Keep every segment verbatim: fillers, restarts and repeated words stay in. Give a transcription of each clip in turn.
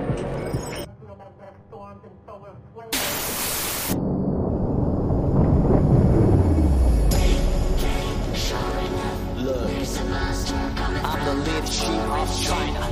I'm the leadership of China.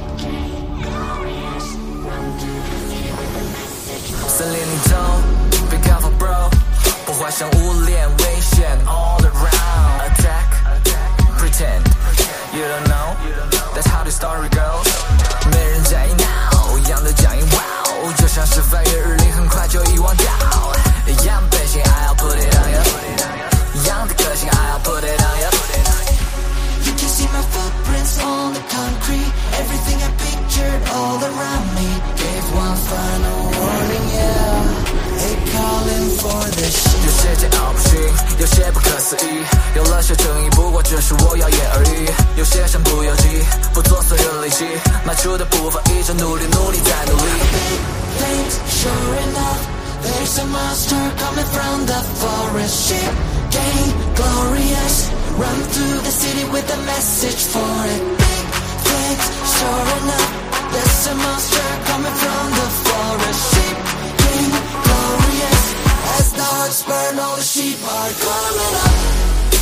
森林里头别告发 bro， 破坏生物链危险 all around attack pretend you don't know that's how the story goes。 没人在意 now， 一样的讲义 wow， 就像是翻越日历很快就遗忘掉，一样的本性 I'll put it on you， 一样的个性 I'll put it on you。You can see my footprints on the concrete. Everything I pictured all around me. Gave one final warning, yeah. They calling for this shit. 有些煎熬不行，有些不可思议，有了些争议，不过只是我谣言而已。有些身不由己，不做损人利己，迈出的步伐一直努力，努力再努力。Big things, sure enough. There's a monster coming from the forest. Ship game glorious.Run through the city with a message for it. Big flags, sure enough. There's a monster coming from the forest. Sheep king, glorious. As the hearts burn, all the sheep are coming up.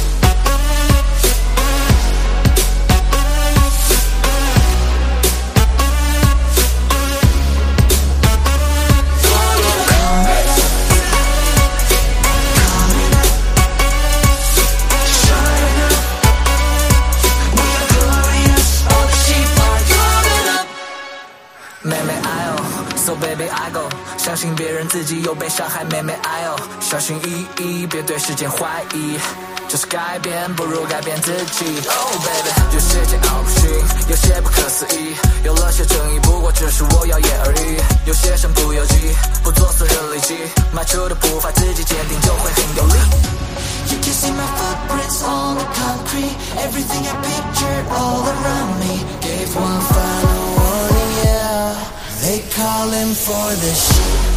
So baby I go， 相信别人自己有被伤害，妹妹 I O， 小心翼翼，别对时间怀疑，就是改变不如改变自己。Oh baby， 有些煎熬不行，有些不可思议，有了些争议，不过只是我谣言而已。有些身不由己，不做损人利己，迈出的步伐自己坚定，就会很有力。You can see my footprints on the concrete. Everything I pictured all around me. Gave one final warning, yeah. They calling for this shit.